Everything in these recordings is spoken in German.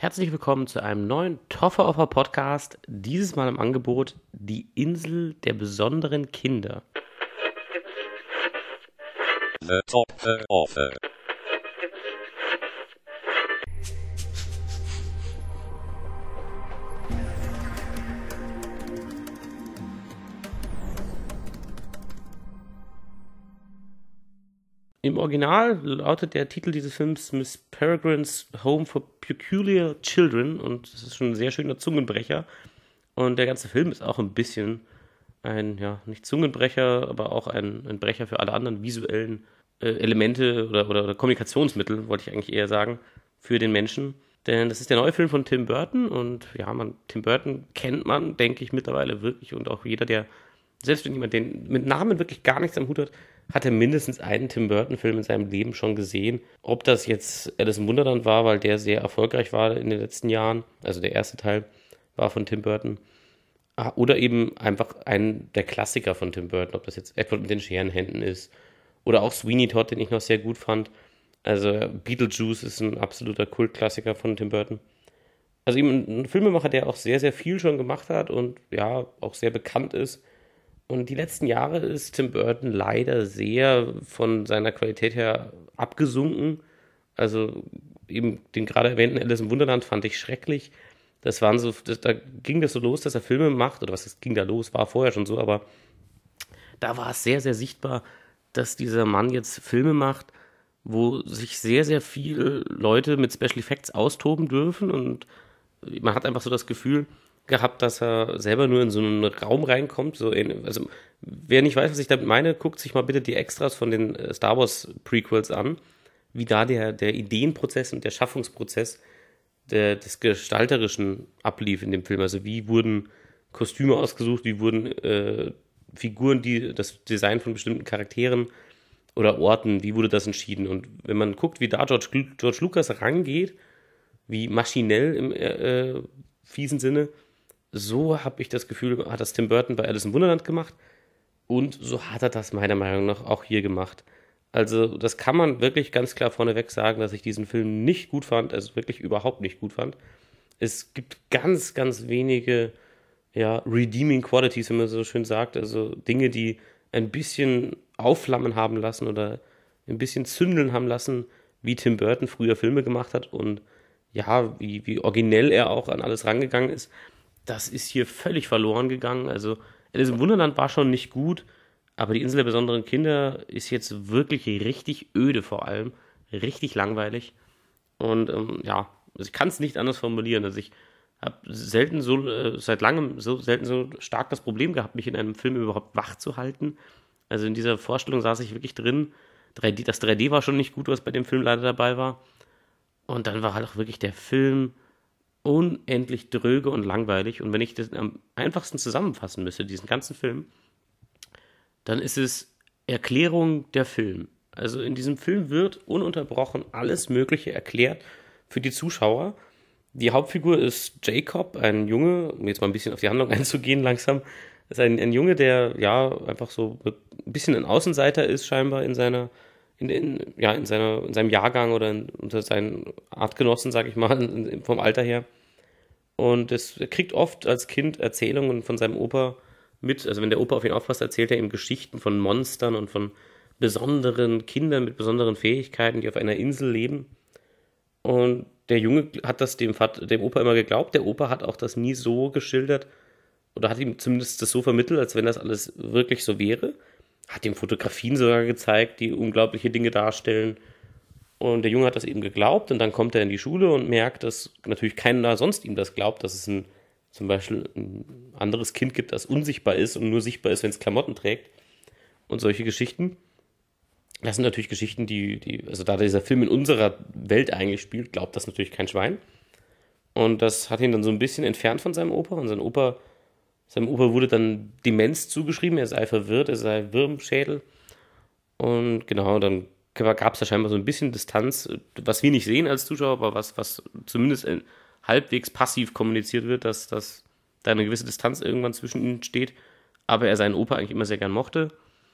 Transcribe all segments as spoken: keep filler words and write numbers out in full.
Herzlich willkommen zu einem neuen Toffer Offer Podcast. Dieses Mal im Angebot Die Insel der besonderen Kinder. The Toffer Offer. Im Original lautet der Titel dieses Films Miss Peregrine's Home for Peculiar Children und das ist schon ein sehr schöner Zungenbrecher. Und der ganze Film ist auch ein bisschen ein, ja, nicht Zungenbrecher, aber auch ein, ein Brecher für alle anderen visuellen äh, Elemente oder, oder, oder Kommunikationsmittel, wollte ich eigentlich eher sagen, für den Menschen. Denn das ist der neue Film von Tim Burton und ja, man, Tim Burton kennt man, denke ich, mittlerweile wirklich und auch jeder, der, selbst wenn jemand den mit Namen wirklich gar nichts am Hut hat, hat er mindestens einen Tim Burton-Film in seinem Leben schon gesehen. Ob das jetzt Alice im Wunderland war, weil der sehr erfolgreich war in den letzten Jahren, also der erste Teil war von Tim Burton, oder eben einfach ein der Klassiker von Tim Burton, ob das jetzt Edward mit den Scherenhänden ist oder auch Sweeney Todd, den ich noch sehr gut fand. Also Beetlejuice ist ein absoluter Kultklassiker von Tim Burton. Also eben ein Filmemacher, der auch sehr, sehr viel schon gemacht hat und ja, auch sehr bekannt ist. Und die letzten Jahre ist Tim Burton leider sehr von seiner Qualität her abgesunken. Also eben den gerade erwähnten Alice im Wunderland fand ich schrecklich. Das waren so, das, da ging das so los, dass er Filme macht, oder was ging da los, war vorher schon so, aber da war es sehr, sehr sichtbar, dass dieser Mann jetzt Filme macht, wo sich sehr, sehr viele Leute mit Special Effects austoben dürfen und man hat einfach so das Gefühl gehabt, dass er selber nur in so einen Raum reinkommt. So in, also wer nicht weiß, was ich damit meine, guckt sich mal bitte die Extras von den Star Wars Prequels an, wie da der, der Ideenprozess und der Schaffungsprozess der, des Gestalterischen ablief in dem Film. Also wie wurden Kostüme ausgesucht, wie wurden äh, Figuren, die das Design von bestimmten Charakteren oder Orten, wie wurde das entschieden? Und wenn man guckt, wie da George, George Lucas rangeht, wie maschinell im äh, fiesen Sinne, so habe ich das Gefühl, hat das Tim Burton bei Alice im Wunderland gemacht und so hat er das meiner Meinung nach auch hier gemacht. Also das kann man wirklich ganz klar vorneweg sagen, dass ich diesen Film nicht gut fand, also wirklich überhaupt nicht gut fand. Es gibt ganz, ganz wenige ja, redeeming qualities, wie man so schön sagt, also Dinge, die ein bisschen aufflammen haben lassen oder ein bisschen zündeln haben lassen, wie Tim Burton früher Filme gemacht hat und ja, wie, wie originell er auch an alles rangegangen ist. Das ist hier völlig verloren gegangen. Also Alice im Wunderland war schon nicht gut, aber die Insel der besonderen Kinder ist jetzt wirklich richtig öde vor allem, richtig langweilig. Und ähm, ja, also ich kann es nicht anders formulieren. Also ich habe selten so, äh, seit langem so selten so stark das Problem gehabt, mich in einem Film überhaupt wach zu halten. Also in dieser Vorstellung saß ich wirklich drin. drei D, das drei D war schon nicht gut, was bei dem Film leider dabei war. Und dann war halt auch wirklich der Film unendlich dröge und langweilig. Und wenn ich das am einfachsten zusammenfassen müsste, diesen ganzen Film, dann ist es Erklärung der Film. Also in diesem Film wird ununterbrochen alles Mögliche erklärt für die Zuschauer. Die Hauptfigur ist Jacob, ein Junge, um jetzt mal ein bisschen auf die Handlung einzugehen langsam, ist ein, ein Junge, der ja einfach so ein bisschen ein Außenseiter ist scheinbar in seiner In, in, ja, in, seiner, in seinem Jahrgang oder in, unter seinen Artgenossen, sag ich mal, in, vom Alter her. Und es, er kriegt oft als Kind Erzählungen von seinem Opa mit. Also wenn der Opa auf ihn aufpasst, erzählt er ihm Geschichten von Monstern und von besonderen Kindern mit besonderen Fähigkeiten, die auf einer Insel leben. Und der Junge hat das dem, Vater, dem Opa immer geglaubt. Der Opa hat auch das nie so geschildert oder hat ihm zumindest das so vermittelt, als wenn das alles wirklich so wäre. Hat ihm Fotografien sogar gezeigt, die unglaubliche Dinge darstellen. Und der Junge hat das eben geglaubt und dann kommt er in die Schule und merkt, dass natürlich keiner sonst ihm das glaubt, dass es ein, zum Beispiel ein anderes Kind gibt, das unsichtbar ist und nur sichtbar ist, wenn es Klamotten trägt. Und solche Geschichten. Das sind natürlich Geschichten, die, die, also da dieser Film in unserer Welt eigentlich spielt, glaubt das natürlich kein Schwein. Und das hat ihn dann so ein bisschen entfernt von seinem Opa. Und sein Opa Seinem Opa wurde dann Demenz zugeschrieben, er sei verwirrt, er sei wirr im Schädel. Und genau, dann gab es da scheinbar so ein bisschen Distanz, was wir nicht sehen als Zuschauer, aber was, was zumindest halbwegs passiv kommuniziert wird, dass, dass da eine gewisse Distanz irgendwann zwischen ihnen steht, aber er seinen Opa eigentlich immer sehr gern mochte.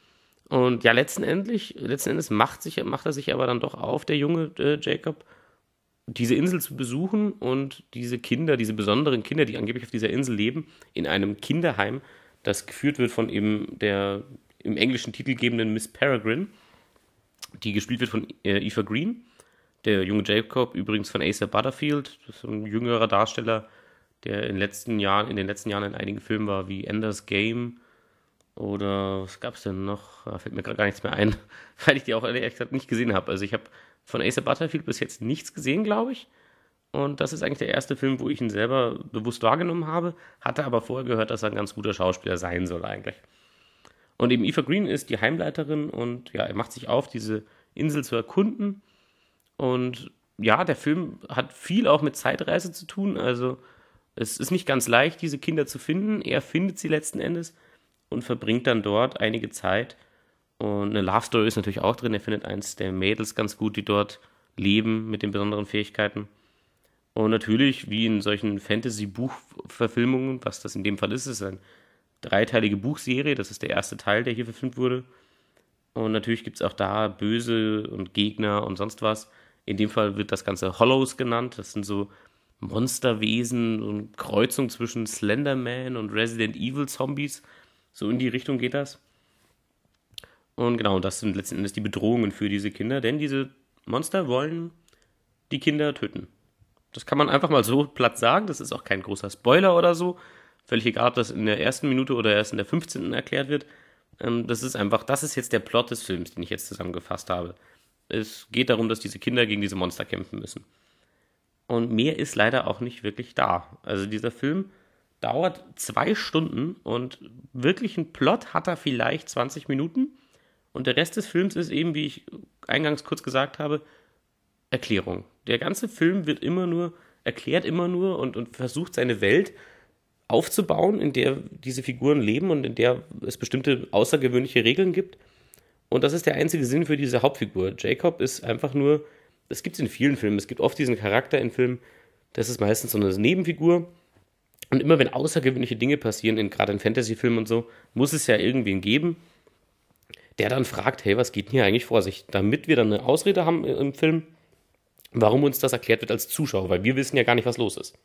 Und ja, letzten Endes, letzten Endes macht, sich, macht er sich aber dann doch auf, der junge äh, Jacob, diese Insel zu besuchen und diese Kinder, diese besonderen Kinder, die angeblich auf dieser Insel leben, in einem Kinderheim, das geführt wird von eben der im englischen Titel gebenden Miss Peregrine, die gespielt wird von äh, Eva Green. Der junge Jacob übrigens von Asa Butterfield, das ist ein jüngerer Darsteller, der in den letzten Jahren, in den letzten Jahren in einigen Filmen war, wie Ender's Game oder was gab es denn noch? Da fällt mir gerade gar nichts mehr ein, weil ich die auch ehrlich gesagt nicht gesehen habe. Also ich habe von Asa Butterfield bis jetzt nichts gesehen, glaube ich. Und das ist eigentlich der erste Film, wo ich ihn selber bewusst wahrgenommen habe, hatte aber vorher gehört, dass er ein ganz guter Schauspieler sein soll eigentlich. Und eben Eva Green ist die Heimleiterin und ja, er macht sich auf, diese Insel zu erkunden. Und ja, der Film hat viel auch mit Zeitreise zu tun. Also es ist nicht ganz leicht, diese Kinder zu finden. Er findet sie letzten Endes und verbringt dann dort einige Zeit. Und eine Love Story ist natürlich auch drin. Er findet eins der Mädels ganz gut, die dort leben mit den besonderen Fähigkeiten. Und natürlich, wie in solchen Fantasy-Buchverfilmungen, was das in dem Fall ist, ist eine dreiteilige Buchserie. Das ist der erste Teil, der hier verfilmt wurde. Und natürlich gibt es auch da Böse und Gegner und sonst was. In dem Fall wird das Ganze Hollows genannt. Das sind so Monsterwesen und Kreuzung zwischen Slenderman und Resident Evil Zombies. So in die Richtung geht das. Und genau, das sind letzten Endes die Bedrohungen für diese Kinder, denn diese Monster wollen die Kinder töten. Das kann man einfach mal so platt sagen, das ist auch kein großer Spoiler oder so. Völlig egal, ob das in der ersten Minute oder erst in der fünfzehnten erklärt wird. Das ist einfach, das ist jetzt der Plot des Films, den ich jetzt zusammengefasst habe. Es geht darum, dass diese Kinder gegen diese Monster kämpfen müssen. Und mehr ist leider auch nicht wirklich da. Also dieser Film dauert zwei Stunden und wirklich einen Plot hat er vielleicht zwanzig Minuten. Und der Rest des Films ist eben, wie ich eingangs kurz gesagt habe, Erklärung. Der ganze Film wird immer nur, erklärt immer nur und, und versucht seine Welt aufzubauen, in der diese Figuren leben und in der es bestimmte außergewöhnliche Regeln gibt. Und das ist der einzige Sinn für diese Hauptfigur. Jacob ist einfach nur, das gibt es in vielen Filmen, es gibt oft diesen Charakter in Filmen, das ist meistens so eine Nebenfigur. Und immer wenn außergewöhnliche Dinge passieren, in, gerade in Fantasy-Filmen und so, muss es ja irgendwen geben, der dann fragt, hey, was geht denn hier eigentlich vor sich? Damit wir dann eine Ausrede haben im Film, warum uns das erklärt wird als Zuschauer, weil wir wissen ja gar nicht, was los ist.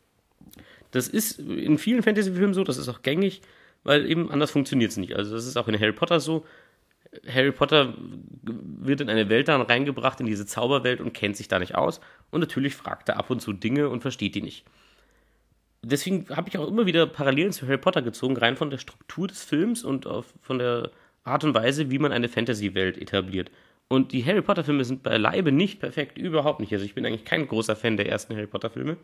Das ist in vielen Fantasy-Filmen so, das ist auch gängig, weil eben anders funktioniert es nicht. Also das ist auch in Harry Potter so. Harry Potter wird in eine Welt dann reingebracht, in diese Zauberwelt und kennt sich da nicht aus. Und natürlich fragt er ab und zu Dinge und versteht die nicht. Deswegen habe ich auch immer wieder Parallelen zu Harry Potter gezogen, rein von der Struktur des Films und auf, von der Art und Weise, wie man eine Fantasy-Welt etabliert. Und die Harry Potter-Filme sind beileibe nicht perfekt, überhaupt nicht. Also ich bin eigentlich kein großer Fan der ersten Harry Potter-Filme.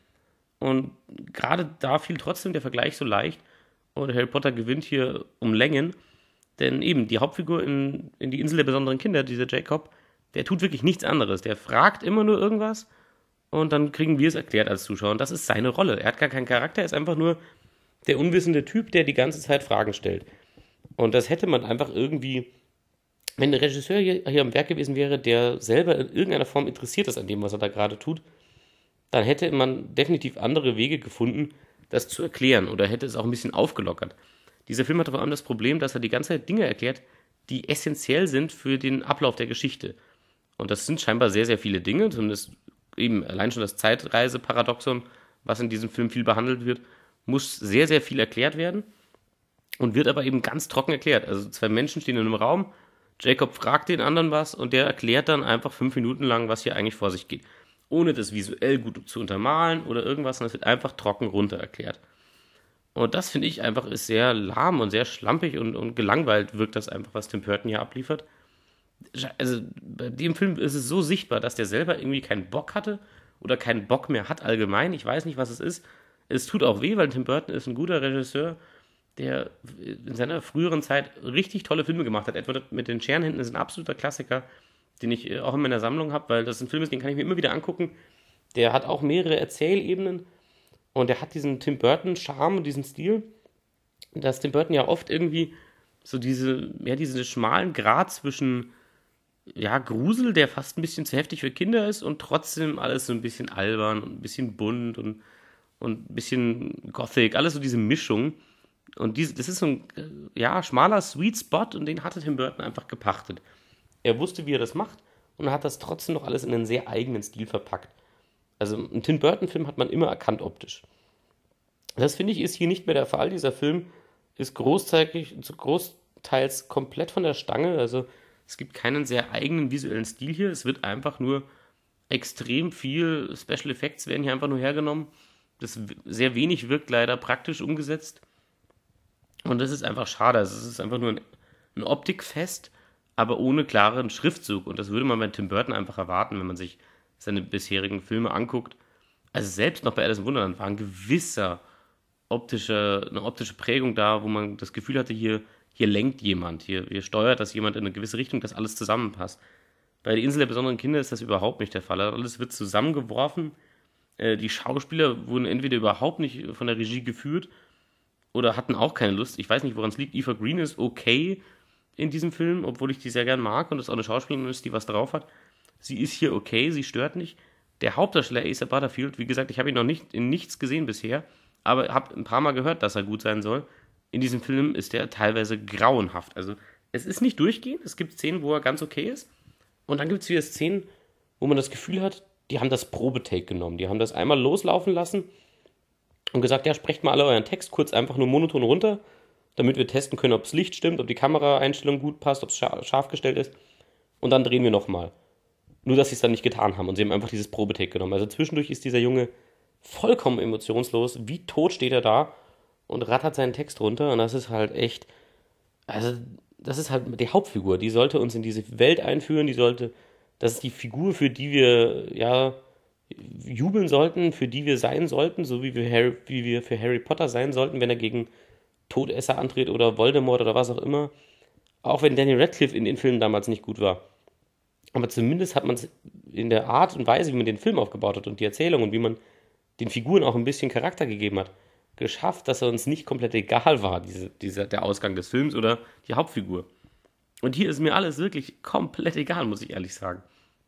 Und gerade da fiel trotzdem der Vergleich so leicht. Und Harry Potter gewinnt hier um Längen. Denn eben die Hauptfigur in, in die Insel der besonderen Kinder, dieser Jacob, der tut wirklich nichts anderes. Der fragt immer nur irgendwas und dann kriegen wir es erklärt als Zuschauer. Und das ist seine Rolle. Er hat gar keinen Charakter, er ist einfach nur der unwissende Typ, der die ganze Zeit Fragen stellt. Und das hätte man einfach irgendwie, wenn der Regisseur hier, hier am Werk gewesen wäre, der selber in irgendeiner Form interessiert ist an dem, was er da gerade tut, dann hätte man definitiv andere Wege gefunden, das zu erklären oder hätte es auch ein bisschen aufgelockert. Dieser Film hatte vor allem das Problem, dass er die ganze Zeit Dinge erklärt, die essentiell sind für den Ablauf der Geschichte. Und das sind scheinbar sehr, sehr viele Dinge, zumindest eben allein schon das Zeitreise-Paradoxon, was in diesem Film viel behandelt wird, muss sehr, sehr viel erklärt werden und wird aber eben ganz trocken erklärt. Also zwei Menschen stehen in einem Raum, Jacob fragt den anderen was und der erklärt dann einfach fünf Minuten lang, was hier eigentlich vor sich geht. Ohne das visuell gut zu untermalen oder irgendwas, sondern es wird einfach trocken runter erklärt. Und das finde ich einfach ist sehr lahm und sehr schlampig und, und gelangweilt wirkt das einfach, was Tim Burton hier abliefert. Also bei dem Film ist es so sichtbar, dass der selber irgendwie keinen Bock hatte oder keinen Bock mehr hat allgemein. Ich weiß nicht, was es ist. Es tut auch weh, weil Tim Burton ist ein guter Regisseur, der in seiner früheren Zeit richtig tolle Filme gemacht hat. Etwa mit den Scherenhänden ist ein absoluter Klassiker, den ich auch in meiner Sammlung habe, weil das ein Film ist, den kann ich mir immer wieder angucken. Der hat auch mehrere Erzählebenen und der hat diesen Tim Burton-Charme und diesen Stil, dass Tim Burton ja oft irgendwie so diese, ja, diesen schmalen Grat zwischen ja, Grusel, der fast ein bisschen zu heftig für Kinder ist und trotzdem alles so ein bisschen albern und ein bisschen bunt und, und ein bisschen Gothic, alles so diese Mischung. Und diese, das ist so ein ja, schmaler Sweet Spot und den hatte Tim Burton einfach gepachtet. Er wusste, wie er das macht und hat das trotzdem noch alles in einen sehr eigenen Stil verpackt. Also einen Tim Burton-Film hat man immer erkannt optisch. Das finde ich ist hier nicht mehr der Fall. Dieser Film ist großteils, großteils komplett von der Stange. Also es gibt keinen sehr eigenen visuellen Stil hier. Es wird einfach nur extrem viel Special Effects werden hier einfach nur hergenommen. Das sehr wenig wirkt leider praktisch umgesetzt. Und das ist einfach schade. Also es ist einfach nur ein, ein Optikfest, aber ohne klaren Schriftzug. Und das würde man bei Tim Burton einfach erwarten, wenn man sich seine bisherigen Filme anguckt. Also selbst noch bei Alice im Wunderland war ein gewisser optische, eine optische Prägung da, wo man das Gefühl hatte, hier, hier lenkt jemand, hier, hier steuert das jemand in eine gewisse Richtung, dass alles zusammenpasst. Bei der Insel der besonderen Kinder ist das überhaupt nicht der Fall. Alles wird zusammengeworfen. Äh, die Schauspieler wurden entweder überhaupt nicht von der Regie geführt oder hatten auch keine Lust. Ich weiß nicht, woran es liegt. Eva Green ist okay in diesem Film, obwohl ich die sehr gern mag und es auch eine Schauspielerin ist, die was drauf hat. Sie ist hier okay, sie stört nicht. Der Hauptdarsteller Asa Butterfield, wie gesagt, ich habe ihn noch nicht in nichts gesehen bisher, aber habe ein paar Mal gehört, dass er gut sein soll. In diesem Film ist er teilweise grauenhaft. Also es ist nicht durchgehend, es gibt Szenen, wo er ganz okay ist. Und dann gibt es wieder Szenen, wo man das Gefühl hat, die haben das Probetake genommen. Die haben das einmal loslaufen lassen und gesagt, ja, sprecht mal alle euren Text kurz einfach nur monoton runter, damit wir testen können, ob das Licht stimmt, ob die Kameraeinstellung gut passt, ob es scharf gestellt ist. Und dann drehen wir nochmal. Nur, dass sie es dann nicht getan haben und sie haben einfach dieses Probetake genommen. Also zwischendurch ist dieser Junge vollkommen emotionslos. Wie tot steht er da und rattert seinen Text runter. Und das ist halt echt, also das ist halt die Hauptfigur. Die sollte uns in diese Welt einführen. Die sollte, das ist die Figur, für die wir, ja, jubeln sollten, für die wir sein sollten, so wie wir, Harry, wie wir für Harry Potter sein sollten, wenn er gegen Todesser antritt oder Voldemort oder was auch immer. Auch wenn Daniel Radcliffe in den Filmen damals nicht gut war. Aber zumindest hat man es in der Art und Weise, wie man den Film aufgebaut hat und die Erzählung und wie man den Figuren auch ein bisschen Charakter gegeben hat, geschafft, dass er uns nicht komplett egal war, diese, dieser, der Ausgang des Films oder die Hauptfigur. Und hier ist mir alles wirklich komplett egal, muss ich ehrlich sagen.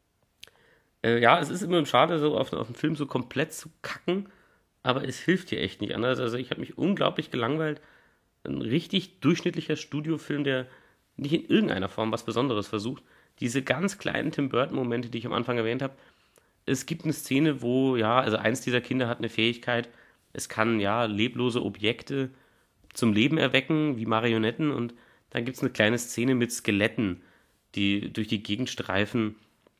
Äh, ja, es ist immer schade, so auf, auf einen Film so komplett zu kacken, aber es hilft hier echt nicht anders. Also ich habe mich unglaublich gelangweilt. Ein richtig durchschnittlicher Studiofilm, der nicht in irgendeiner Form was Besonderes versucht. Diese ganz kleinen Tim Burton-Momente, die ich am Anfang erwähnt habe. Es gibt eine Szene, wo, ja, also eins dieser Kinder hat eine Fähigkeit, es kann, ja, leblose Objekte zum Leben erwecken, wie Marionetten. Und dann gibt es eine kleine Szene mit Skeletten, die durch die Gegend streifen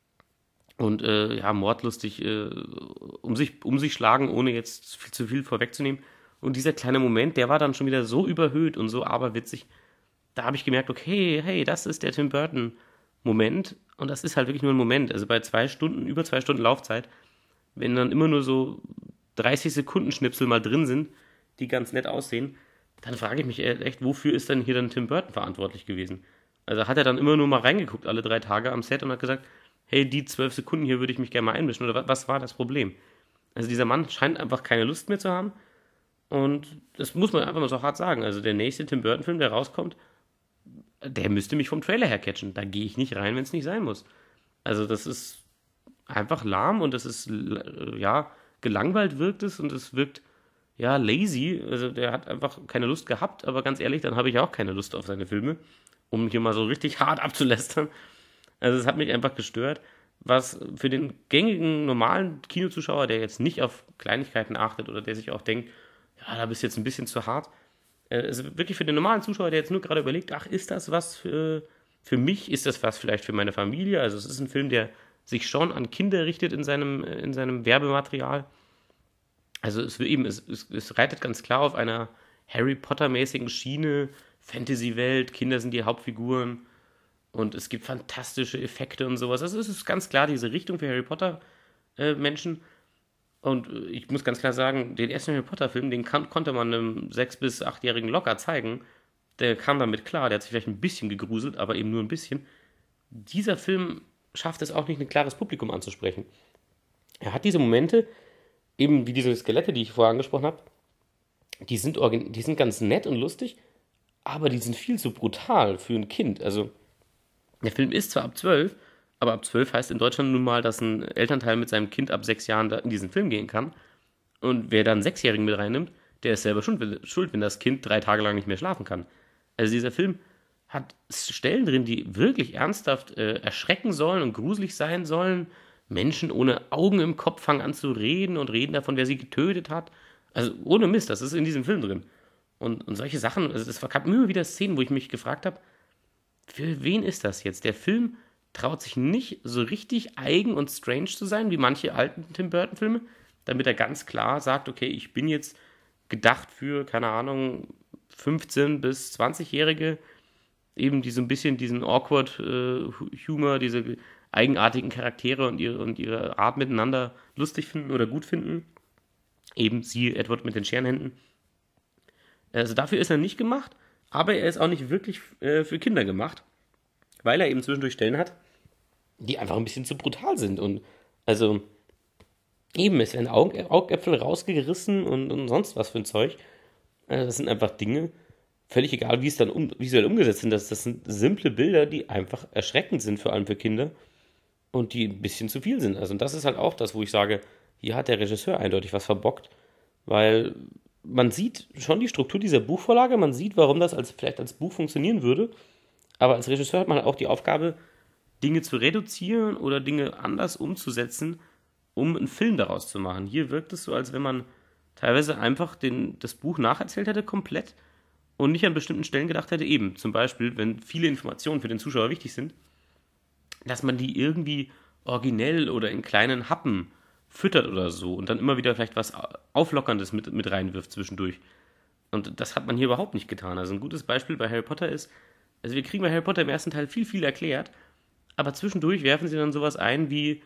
und, äh, ja, mordlustig äh, um sich, um sich schlagen, ohne jetzt viel zu viel vorwegzunehmen. Und dieser kleine Moment, der war dann schon wieder so überhöht und so aberwitzig. Da habe ich gemerkt, okay, hey, das ist der Tim Burton Moment, und das ist halt wirklich nur ein Moment, also bei zwei Stunden, über zwei Stunden Laufzeit, wenn dann immer nur so dreißig Sekunden Schnipsel mal drin sind, die ganz nett aussehen, dann frage ich mich echt, wofür ist denn hier dann Tim Burton verantwortlich gewesen? Also hat er dann immer nur mal reingeguckt, alle drei Tage am Set und hat gesagt, hey, die zwölf Sekunden hier würde ich mich gerne mal einmischen, oder was war das Problem? Also dieser Mann scheint einfach keine Lust mehr zu haben, und das muss man einfach mal so hart sagen, also der nächste Tim Burton Film, der rauskommt, der müsste mich vom Trailer her catchen. Da gehe ich nicht rein, wenn es nicht sein muss. Also das ist einfach lahm und das ist, ja, gelangweilt wirkt es und es wirkt, ja, lazy. Also der hat einfach keine Lust gehabt, aber ganz ehrlich, dann habe ich auch keine Lust auf seine Filme, um hier mal so richtig hart abzulästern. Also es hat mich einfach gestört, was für den gängigen, normalen Kinozuschauer, der jetzt nicht auf Kleinigkeiten achtet oder der sich auch denkt, ja, da bist du jetzt ein bisschen zu hart, also wirklich für den normalen Zuschauer, der jetzt nur gerade überlegt, ach, ist das was für, für mich, ist das was vielleicht für meine Familie? Also es ist ein Film, der sich schon an Kinder richtet in seinem, in seinem Werbematerial. Also es, eben, es, es, es reitet ganz klar auf einer Harry Potter-mäßigen Schiene, Fantasy-Welt, Kinder sind die Hauptfiguren und es gibt fantastische Effekte und sowas. Also es ist ganz klar diese Richtung für Harry Potter-Menschen. Und ich muss ganz klar sagen, den ersten Harry Potter-Film, den kann, konnte man einem sechs- bis achtjährigen locker zeigen. Der kam damit klar, der hat sich vielleicht ein bisschen gegruselt, aber eben nur ein bisschen. Dieser Film schafft es auch nicht, ein klares Publikum anzusprechen. Er hat diese Momente, eben wie diese Skelette, die ich vorher angesprochen habe, die sind, organ- die sind ganz nett und lustig, aber die sind viel zu brutal für ein Kind. Also, der Film ist zwar ab zwölf, aber ab zwölf heißt in Deutschland nun mal, dass ein Elternteil mit seinem Kind ab sechs Jahren da in diesen Film gehen kann. Und wer dann einen Sechsjährigen mit reinnimmt, der ist selber schuld, wenn das Kind drei Tage lang nicht mehr schlafen kann. Also dieser Film hat Stellen drin, die wirklich ernsthaft äh, erschrecken sollen und gruselig sein sollen, Menschen ohne Augen im Kopf fangen an zu reden und reden davon, wer sie getötet hat. Also ohne Mist, das ist in diesem Film drin. Und, und solche Sachen, also es gab immer wieder Szenen, wo ich mich gefragt habe, für wen ist das jetzt? Der Film traut sich nicht so richtig eigen und strange zu sein, wie manche alten Tim Burton-Filme, damit er ganz klar sagt, okay, ich bin jetzt gedacht für, keine Ahnung, fünfzehn- bis zwanzig-Jährige, eben die so ein bisschen diesen awkward äh, Humor, diese eigenartigen Charaktere und ihre, und ihre Art miteinander lustig finden oder gut finden. Eben sie, Edward mit den Scherenhänden. Also dafür ist er nicht gemacht, aber er ist auch nicht wirklich äh, für Kinder gemacht, weil er eben zwischendurch Stellen hat, die einfach ein bisschen zu brutal sind. Und also eben, es werden Aug Augäpfel rausgerissen und, und sonst was für ein Zeug. Also das sind einfach Dinge, völlig egal, wie es dann um, visuell umgesetzt sind. Das, das sind simple Bilder, die einfach erschreckend sind, vor allem für Kinder. Und die ein bisschen zu viel sind. Also und das ist halt auch das, wo ich sage, hier hat der Regisseur eindeutig was verbockt, weil man sieht schon die Struktur dieser Buchvorlage, man sieht, warum das als, vielleicht als Buch funktionieren würde, aber als Regisseur hat man halt auch die Aufgabe, Dinge zu reduzieren oder Dinge anders umzusetzen, um einen Film daraus zu machen. Hier wirkt es so, als wenn man teilweise einfach den, das Buch nacherzählt hätte komplett und nicht an bestimmten Stellen gedacht hätte, eben zum Beispiel, wenn viele Informationen für den Zuschauer wichtig sind, dass man die irgendwie originell oder in kleinen Happen füttert oder so und dann immer wieder vielleicht was Auflockerndes mit, mit reinwirft zwischendurch. Und das hat man hier überhaupt nicht getan. Also ein gutes Beispiel bei Harry Potter ist, also wir kriegen bei Harry Potter im ersten Teil viel, viel erklärt, aber zwischendurch werfen sie dann sowas ein wie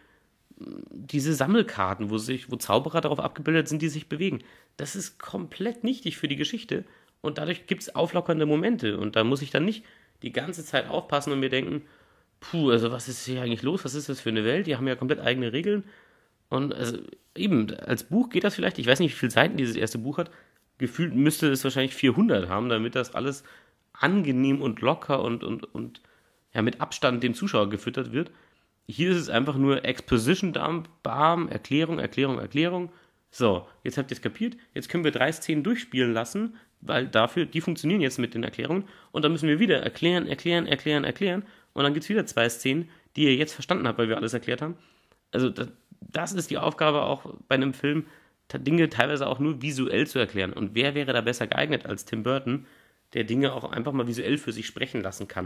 diese Sammelkarten, wo sich, wo Zauberer darauf abgebildet sind, die sich bewegen. Das ist komplett nichtig für die Geschichte und dadurch gibt es auflockernde Momente und da muss ich dann nicht die ganze Zeit aufpassen und mir denken, puh, also was ist hier eigentlich los? Was ist das für eine Welt? Die haben ja komplett eigene Regeln. Und also eben, als Buch geht das vielleicht, ich weiß nicht, wie viele Seiten dieses erste Buch hat, gefühlt müsste es wahrscheinlich vierhundert haben, damit das alles angenehm und locker und, und, und ja, mit Abstand dem Zuschauer gefüttert wird. Hier ist es einfach nur Exposition-Dump, Bam, Erklärung, Erklärung, Erklärung. So, jetzt habt ihr es kapiert, jetzt können wir drei Szenen durchspielen lassen, weil dafür, die funktionieren jetzt mit den Erklärungen und dann müssen wir wieder erklären, erklären, erklären, erklären und dann gibt es wieder zwei Szenen, die ihr jetzt verstanden habt, weil wir alles erklärt haben. Also das, das ist die Aufgabe auch bei einem Film, Dinge teilweise auch nur visuell zu erklären. Und wer wäre da besser geeignet als Tim Burton, der Dinge auch einfach mal visuell für sich sprechen lassen kann.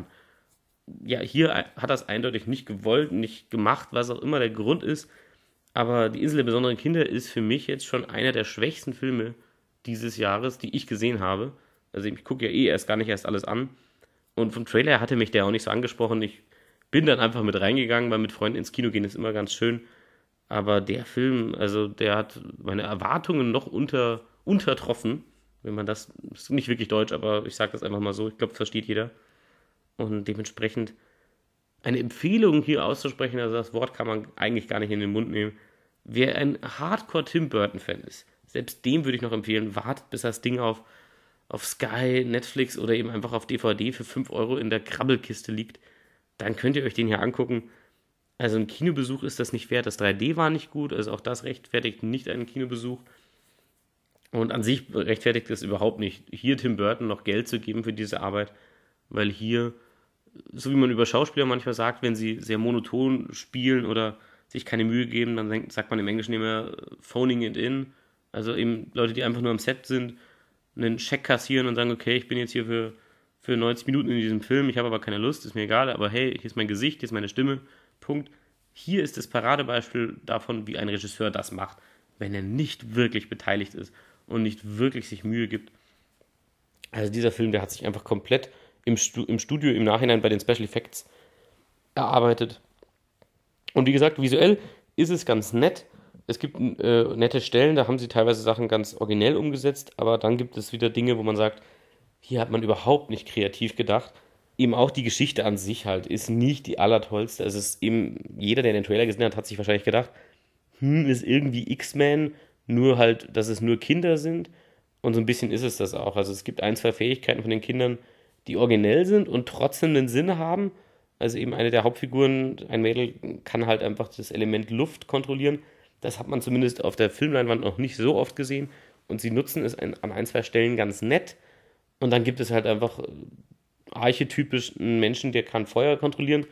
Ja, hier hat er es eindeutig nicht gewollt, nicht gemacht, was auch immer der Grund ist. Aber Die Insel der besonderen Kinder ist für mich jetzt schon einer der schwächsten Filme dieses Jahres, die ich gesehen habe. Also ich gucke ja eh erst gar nicht erst alles an. Und vom Trailer her hatte mich der auch nicht so angesprochen. Ich bin dann einfach mit reingegangen, weil mit Freunden ins Kino gehen ist immer ganz schön. Aber der Film, also der hat meine Erwartungen noch unter, untertroffen. Wenn man das, das ist nicht wirklich deutsch, aber ich sage das einfach mal so. Ich glaube, das versteht jeder. Und dementsprechend eine Empfehlung hier auszusprechen, also das Wort kann man eigentlich gar nicht in den Mund nehmen. Wer ein Hardcore-Tim Burton-Fan ist, selbst dem würde ich noch empfehlen, wartet, bis das Ding auf, auf Sky, Netflix oder eben einfach auf D V D für fünf Euro in der Krabbelkiste liegt. Dann könnt ihr euch den hier angucken. Also ein Kinobesuch ist das nicht wert. Das drei D war nicht gut, also auch das rechtfertigt nicht einen Kinobesuch. Und an sich rechtfertigt es überhaupt nicht, hier Tim Burton noch Geld zu geben für diese Arbeit, weil hier, so wie man über Schauspieler manchmal sagt, wenn sie sehr monoton spielen oder sich keine Mühe geben, dann denkt, sagt man im Englischen immer phoning it in. Also eben Leute, die einfach nur am Set sind, einen Scheck kassieren und sagen, okay, ich bin jetzt hier für, für neunzig Minuten in diesem Film, ich habe aber keine Lust, ist mir egal, aber hey, hier ist mein Gesicht, hier ist meine Stimme, Punkt. Hier ist das Paradebeispiel davon, wie ein Regisseur das macht, wenn er nicht wirklich beteiligt ist und nicht wirklich sich Mühe gibt. Also dieser Film, der hat sich einfach komplett im, Stu- im Studio im Nachhinein bei den Special Effects erarbeitet. Und wie gesagt, visuell ist es ganz nett. Es gibt äh, nette Stellen, da haben sie teilweise Sachen ganz originell umgesetzt, aber dann gibt es wieder Dinge, wo man sagt, hier hat man überhaupt nicht kreativ gedacht. Eben auch die Geschichte an sich halt ist nicht die allertollste. Es ist eben, jeder, der den Trailer gesehen hat, hat sich wahrscheinlich gedacht, hm, ist irgendwie X-Men, nur halt, dass es nur Kinder sind. Und so ein bisschen ist es das auch. Also es gibt ein, zwei Fähigkeiten von den Kindern, die originell sind und trotzdem einen Sinn haben. Also eben eine der Hauptfiguren, ein Mädel, kann halt einfach das Element Luft kontrollieren. Das hat man zumindest auf der Filmleinwand noch nicht so oft gesehen. Und sie nutzen es an ein, zwei Stellen ganz nett. Und dann gibt es halt einfach archetypisch einen Menschen, der kann Feuer kontrollieren.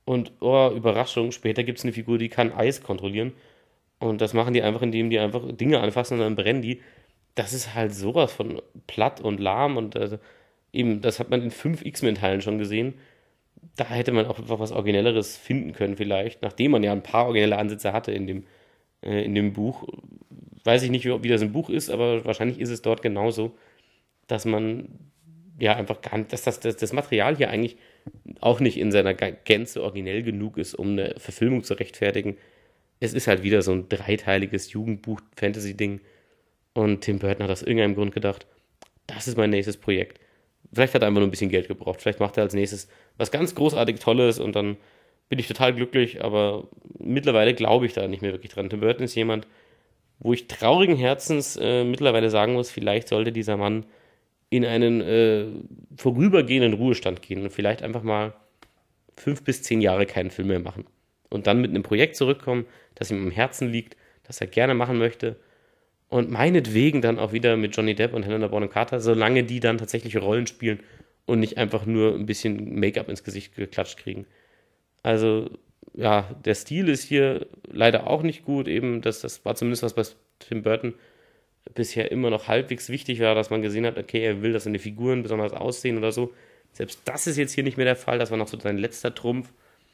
Und, oh, Überraschung, später gibt es eine Figur, die kann Eis kontrollieren. Und das machen die einfach, indem die einfach Dinge anfassen und dann brennen die. Das ist halt sowas von platt und lahm. Und äh, eben, das hat man in fünf X-Men-Teilen schon gesehen. Da hätte man auch einfach was Originelleres finden können vielleicht. Nachdem man ja ein paar originelle Ansätze hatte in dem, äh, in dem Buch. Weiß ich nicht, wie, wie das im Buch ist, aber wahrscheinlich ist es dort genauso, dass man ja einfach gar nicht, dass das, das, das Material hier eigentlich auch nicht in seiner Gänze originell genug ist, um eine Verfilmung zu rechtfertigen. Es ist halt wieder so ein dreiteiliges Jugendbuch-Fantasy-Ding und Tim Burton hat aus irgendeinem Grund gedacht, das ist mein nächstes Projekt. Vielleicht hat er einfach nur ein bisschen Geld gebraucht, vielleicht macht er als nächstes was ganz großartig Tolles und dann bin ich total glücklich, aber mittlerweile glaube ich da nicht mehr wirklich dran. Tim Burton ist jemand, wo ich traurigen Herzens äh, mittlerweile sagen muss, vielleicht sollte dieser Mann in einen äh, vorübergehenden Ruhestand gehen und vielleicht einfach mal fünf bis zehn Jahre keinen Film mehr machen. Und dann mit einem Projekt zurückkommen, das ihm am Herzen liegt, das er gerne machen möchte. Und meinetwegen dann auch wieder mit Johnny Depp und Helena Bonham Carter, solange die dann tatsächliche Rollen spielen und nicht einfach nur ein bisschen Make-up ins Gesicht geklatscht kriegen. Also, ja, der Stil ist hier leider auch nicht gut. Eben, das, das war zumindest was bei Tim Burton bisher immer noch halbwegs wichtig war, dass man gesehen hat, okay, er will, dass seine Figuren besonders aussehen oder so. Selbst das ist jetzt hier nicht mehr der Fall. Das war noch so sein letzter Trumpf.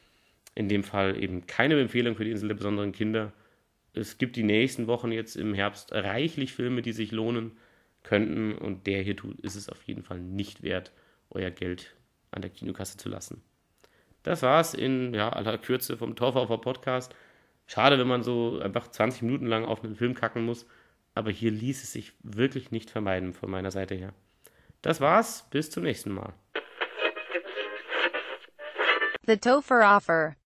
In dem Fall eben keine Empfehlung für die Insel der besonderen Kinder. Es gibt die nächsten Wochen jetzt im Herbst reichlich Filme, die sich lohnen könnten. Und der hier tut, ist es auf jeden Fall nicht wert, euer Geld an der Kinokasse zu lassen. Das war's in ja, aller Kürze vom Torfaufer Podcast. Schade, wenn man so einfach zwanzig Minuten lang auf einen Film kacken muss. Aber hier ließ es sich wirklich nicht vermeiden von meiner Seite her. Das war's, bis zum nächsten Mal. The Topher Offer.